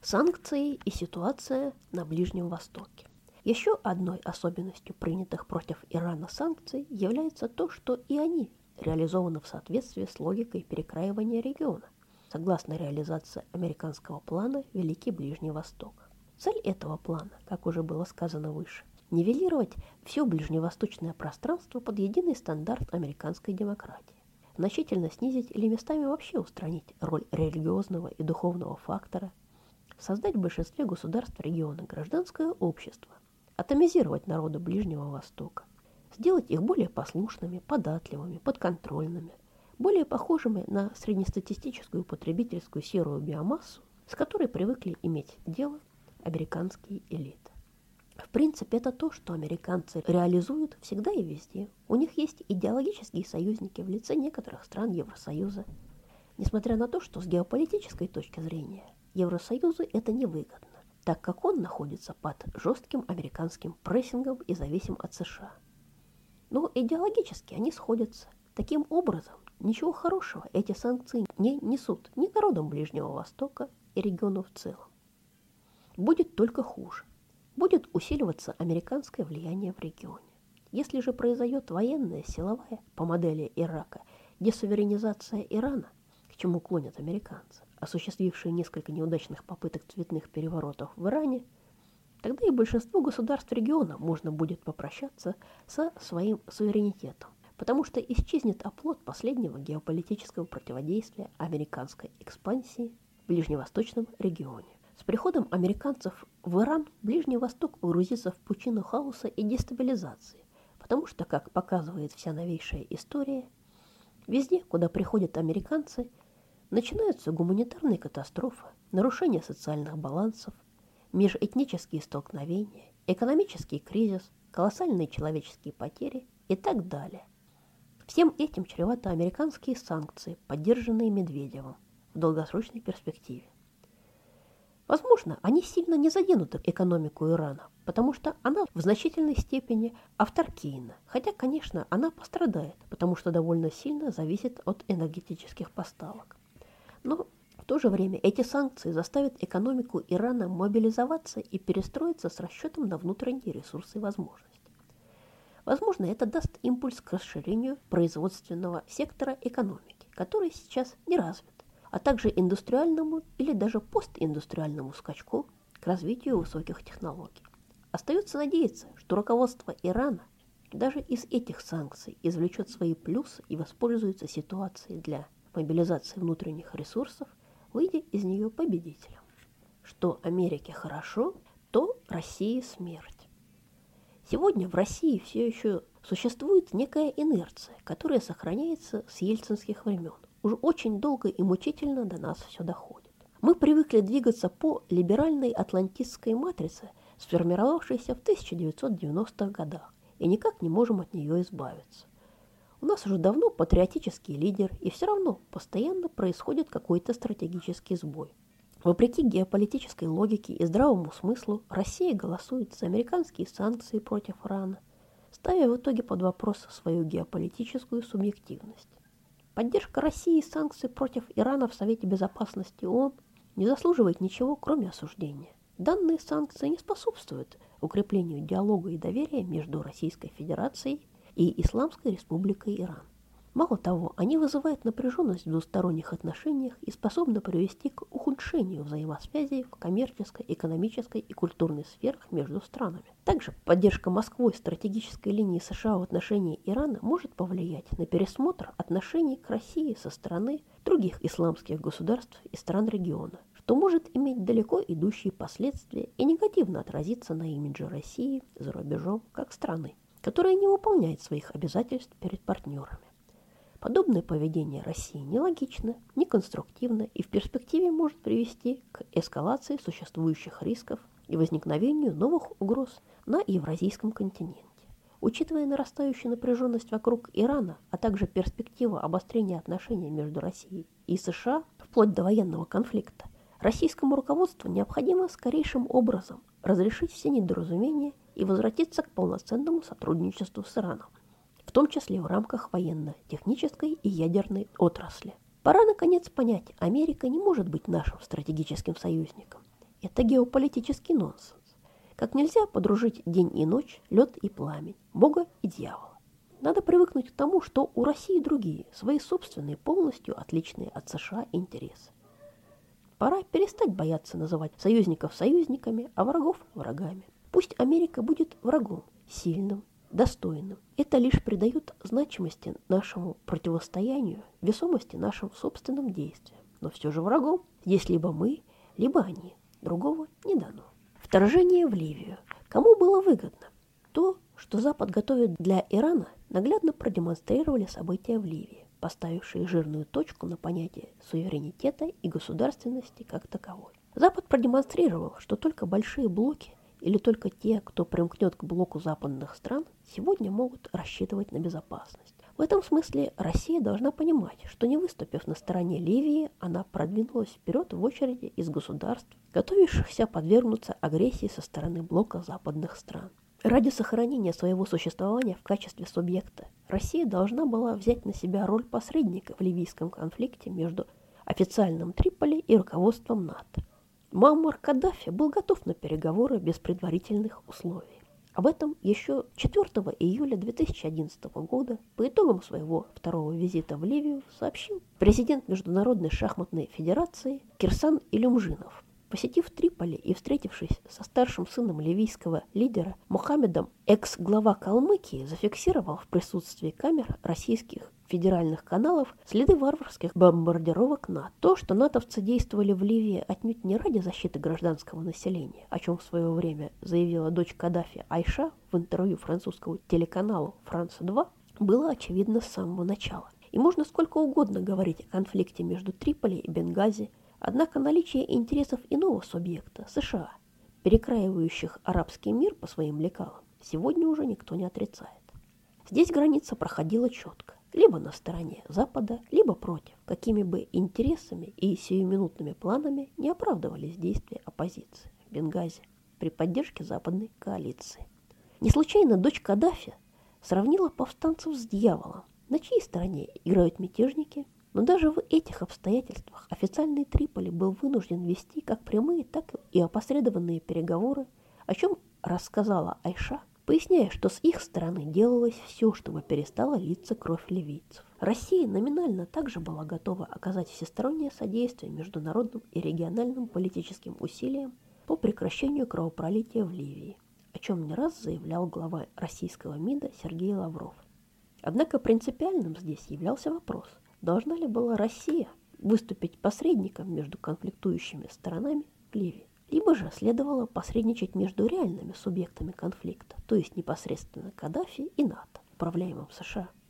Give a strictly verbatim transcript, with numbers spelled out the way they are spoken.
Санкции и ситуация на Ближнем Востоке. Еще одной особенностью принятых против Ирана санкций является то, что и они реализованы в соответствии с логикой перекраивания региона, согласно реализации американского плана «Великий Ближний Восток». Цель этого плана, как уже было сказано выше, нивелировать все ближневосточное пространство под единый стандарт американской демократии, значительно снизить или местами вообще устранить роль религиозного и духовного фактора, создать в большинстве государств региона гражданское общество, атомизировать народы Ближнего Востока, сделать их более послушными, податливыми, подконтрольными, более похожими на среднестатистическую потребительскую серую биомассу, с которой привыкли иметь дело американские элиты. В принципе, это то, что американцы реализуют всегда и везде. У них есть идеологические союзники в лице некоторых стран Евросоюза. Несмотря на то, что с геополитической точки зрения Евросоюзу это невыгодно, так как он находится под жестким американским прессингом и зависим от США. Но идеологически они сходятся. Таким образом, ничего хорошего эти санкции не несут ни народам Ближнего Востока и региону в целом. Будет только хуже. Будет усиливаться американское влияние в регионе. Если же произойдет военная, силовая, по модели Ирака, десуверенизация Ирана, к чему клонят американцы, осуществившие несколько неудачных попыток цветных переворотов в Иране, тогда и большинству государств региона можно будет попрощаться со своим суверенитетом, потому что исчезнет оплот последнего геополитического противодействия американской экспансии в ближневосточном регионе. С приходом американцев в Иран Ближний Восток погрузится в пучину хаоса и дестабилизации, потому что, как показывает вся новейшая история, везде, куда приходят американцы, начинаются гуманитарные катастрофы, нарушение социальных балансов, межэтнические столкновения, экономический кризис, колоссальные человеческие потери и так далее. Всем этим чреваты американские санкции, поддержанные Медведевым в долгосрочной перспективе. Возможно, они сильно не заденут экономику Ирана, потому что она в значительной степени авторкийна, хотя, конечно, она пострадает, потому что довольно сильно зависит от энергетических поставок. Но в то же время эти санкции заставят экономику Ирана мобилизоваться и перестроиться с расчетом на внутренние ресурсы и возможности. Возможно, это даст импульс к расширению производственного сектора экономики, который сейчас не развит, а также индустриальному или даже постиндустриальному скачку к развитию высоких технологий. Остается надеяться, что руководство Ирана даже из этих санкций извлечет свои плюсы и воспользуется ситуацией для мобилизации внутренних ресурсов, выйдя из нее победителем. Что Америке хорошо, то России смерть. Сегодня в России все еще существует некая инерция, которая сохраняется с ельцинских времен. Уже очень долго и мучительно до нас все доходит. Мы привыкли двигаться по либеральной атлантистской матрице, сформировавшейся в тысяча девятьсот девяностых годах, и никак не можем от нее избавиться. У нас уже давно патриотический лидер, и все равно постоянно происходит какой-то стратегический сбой. Вопреки геополитической логике и здравому смыслу, Россия голосует за американские санкции против Ирана, ставя в итоге под вопрос свою геополитическую субъективность. Поддержка России санкций против Ирана в Совете Безопасности ООН не заслуживает ничего, кроме осуждения. Данные санкции не способствуют укреплению диалога и доверия между Российской Федерацией и Исламской Республикой Иран. Мало того, они вызывают напряженность в двусторонних отношениях и способны привести к ухудшению взаимосвязи в коммерческой, экономической и культурной сферах между странами. Также поддержка Москвой стратегической линии США в отношении Ирана может повлиять на пересмотр отношений к России со стороны других исламских государств и стран региона, что может иметь далеко идущие последствия и негативно отразиться на имидже России за рубежом как страны, которая не выполняет своих обязательств перед партнерами. Подобное поведение России нелогично, неконструктивно и в перспективе может привести к эскалации существующих рисков и возникновению новых угроз на Евразийском континенте. Учитывая нарастающую напряженность вокруг Ирана, а также перспективу обострения отношений между Россией и США вплоть до военного конфликта, российскому руководству необходимо скорейшим образом разрешить все недоразумения и возвратиться к полноценному сотрудничеству с Ираном, в том числе в рамках военно-технической и ядерной отрасли. Пора наконец понять, Америка не может быть нашим стратегическим союзником, Это геополитический нонсенс. Как нельзя подружить день и ночь, лед и пламень, Бога и дьявола. Надо привыкнуть к тому, что у России другие, свои собственные, полностью отличные от США интересы. Пора перестать бояться называть союзников союзниками, а врагов врагами. Пусть Америка будет врагом, сильным, достойным. Это лишь придает значимости нашему противостоянию, весомости нашим собственным действиям. Но все же врагом здесь либо мы, либо они. Другого не дано. Вторжение в Ливию. Кому было выгодно? То, что Запад готовит для Ирана, наглядно продемонстрировали события в Ливии, поставившие жирную точку на понятие суверенитета и государственности как таковой. Запад продемонстрировал, что только большие блоки или только те, кто примкнет к блоку западных стран, сегодня могут рассчитывать на безопасность. В этом смысле Россия должна понимать, что не выступив на стороне Ливии, она продвинулась вперед в очереди из государств, готовившихся подвергнуться агрессии со стороны блока западных стран. Ради сохранения своего существования в качестве субъекта Россия должна была взять на себя роль посредника в ливийском конфликте между официальным Триполи и руководством НАТО. Муаммар Каддафи был готов на переговоры без предварительных условий. Об этом еще четвёртого июля две тысячи одиннадцатого года по итогам своего второго визита в Ливию сообщил президент Международной шахматной федерации Кирсан Илюмжинов. Посетив Триполи и встретившись со старшим сыном ливийского лидера Мухаммедом, экс-глава Калмыкии зафиксировал в присутствии камер российских федеральных каналов следы варварских бомбардировок НАТО. То, что натовцы действовали в Ливии отнюдь не ради защиты гражданского населения, о чем в свое время заявила дочь Каддафи Айша в интервью французскому телеканалу Франс два, было очевидно с самого начала. И можно сколько угодно говорить о конфликте между Триполи и Бенгази, однако наличие интересов иного субъекта, США, перекраивающих арабский мир по своим лекалам, сегодня уже никто не отрицает. Здесь граница проходила четко, либо на стороне Запада, либо против, какими бы интересами и сиюминутными планами не оправдывались действия оппозиции в Бенгази при поддержке западной коалиции. Не случайно дочь Каддафи сравнила повстанцев с дьяволом, на чьей стороне играют мятежники. Но даже в этих обстоятельствах официальный Триполи был вынужден вести как прямые, так и опосредованные переговоры, о чем рассказала Айша, поясняя, что с их стороны делалось все, чтобы перестала литься кровь ливийцев. Россия номинально также была готова оказать всестороннее содействие международным и региональным политическим усилиям по прекращению кровопролития в Ливии, о чем не раз заявлял глава российского МИДа Сергей Лавров. Однако принципиальным здесь являлся вопрос – должна ли была Россия выступить посредником между конфликтующими сторонами в Ливии, либо же следовало посредничать между реальными субъектами конфликта, то есть непосредственно Каддафи и НАТО, управляемым США.